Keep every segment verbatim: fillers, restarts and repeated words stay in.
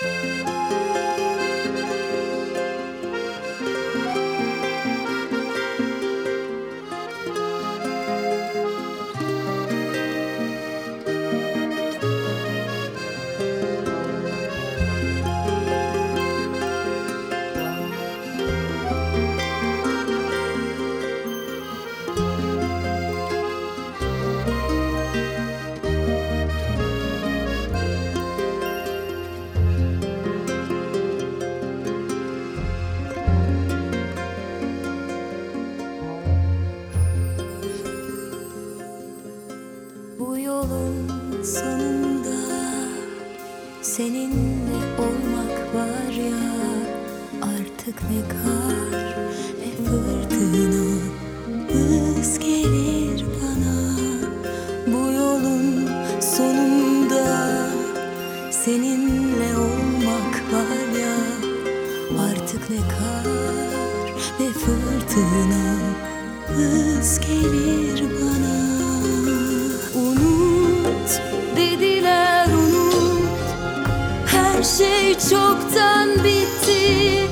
Bu yolun sonunda seninle olmak var ya, artık ne kar ne fırtına hız gelir bana. Bu yolun sonunda seninle olmak var ya, artık ne kar ne fırtına hız gelir bana. Unut dediler, unut, her şey çoktan bitti.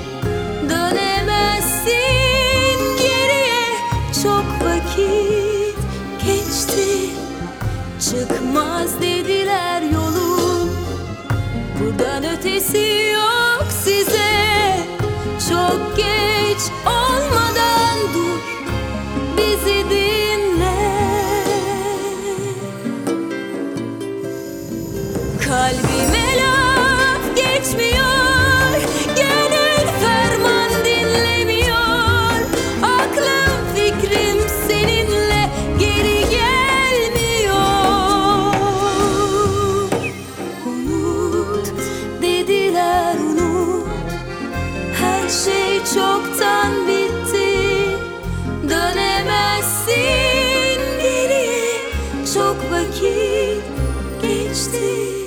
Dönemezsin geriye, çok vakit geçti. Çıkmaz dediler yolun, buradan ötesi yok size. Çok geç olmadan dur, bizi dinle. Kalbime laf geçmiyor, gönül ferman dinlemiyor. Aklım fikrim seninle geri gelmiyor. Unut dediler, unut, her şey çoktan bitti. Dönemezsin geriye, çok vakit geçti.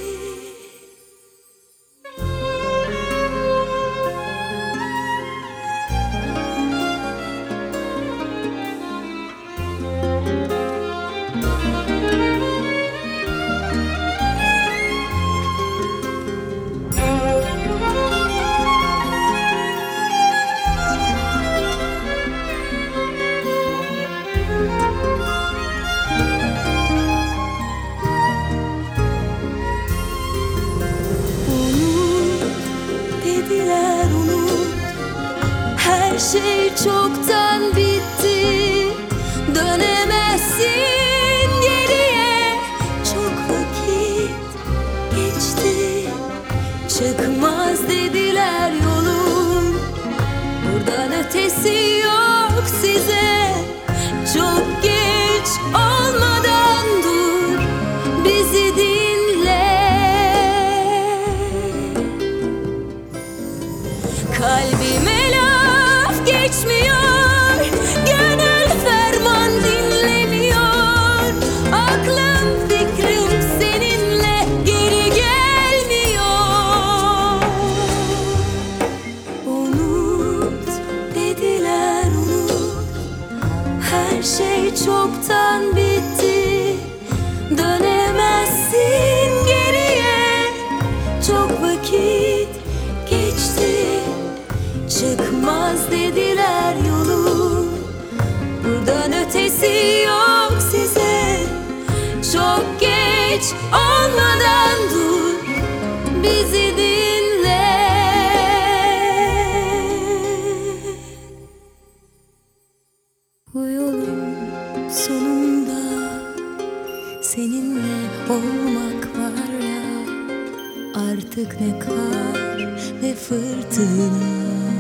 Her şey çoktan bitti. Dönemezsin geriye, çok vakit geçti. Çıkmaz dediler yolun, buradan ötesi yok size. Çok geç olmadan dur, bizi dinle. Kalbime laf geçmiyor, gönül ferman dinlemiyor. Aklım fikrim seninle geri gelmiyor. Unut dediler, unut, her şey çoktan bitti. Dönemezsin geriye, çok vakit geçti. Çıkmaz dediler yolun, buradan ötesi yok size. Çok geç olmadan dur, bizi dinle. Bu yolun sonunda seninle olmak var ya, artık ne kar ne fırtına